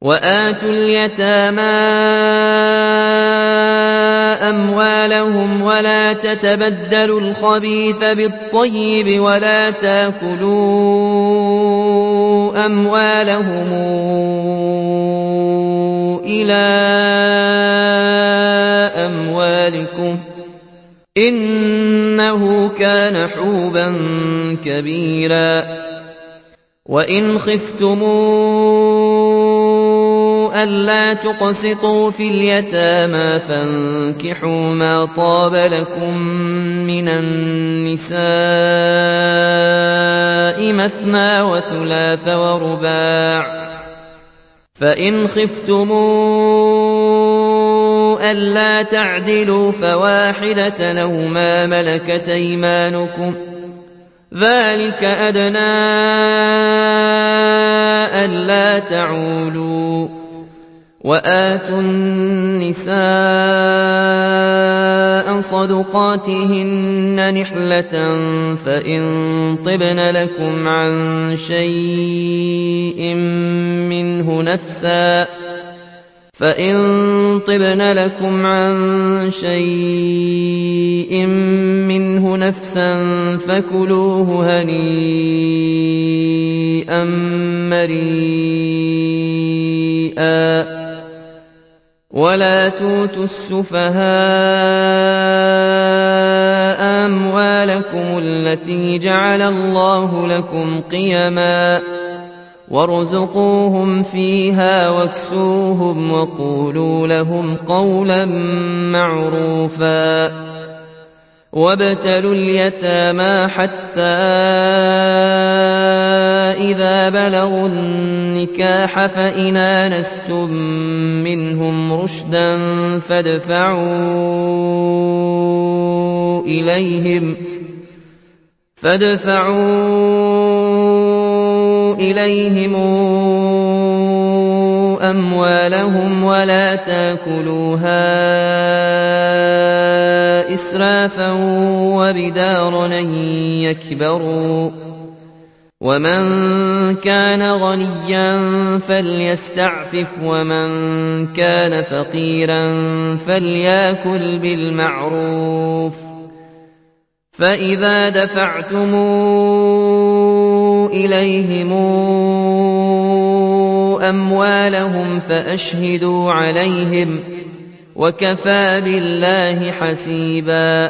وآتوا اليتامى أموالهم ولا تتبدلوا الخبيث بالطيب ولا تاكلوا أموالهم إلى أموالكم إنه كان حوبا كبيرا وإن خفتموا ألا تقسطوا في اليتامى فانكحوا ما طاب لكم من النساء مثنى وثلاث ورباع فإن خفتموا ألا تعدلوا فواحدة أو ما ملكت أيمانكم ذلك أدنى ألا تعولوا وآتوا النساء صدقاتهن نحلة فإن طبن لكم عن شيء منه نفسا فكلوه هنيئا مريئا ولا توتوا السفهاء أموالكم التي جعل الله لكم قيما وارزقوهم فيها واكسوهم وقولوا لهم قولا معروفا وابتلوا اليتامى حتى إذا بلغوا النكاح فإن آنستم منهم رشدا فادفعوا إليهم أموالهم ولا تاكلوها إسرافا وبدارا أن يكبروا ومن كان غنيا فليستعفف ومن كان فقيرا فليأكل بالمعروف فإذا دفعتم إليهم أموالهم فأشهدوا عليهم وكفى بالله حسيبا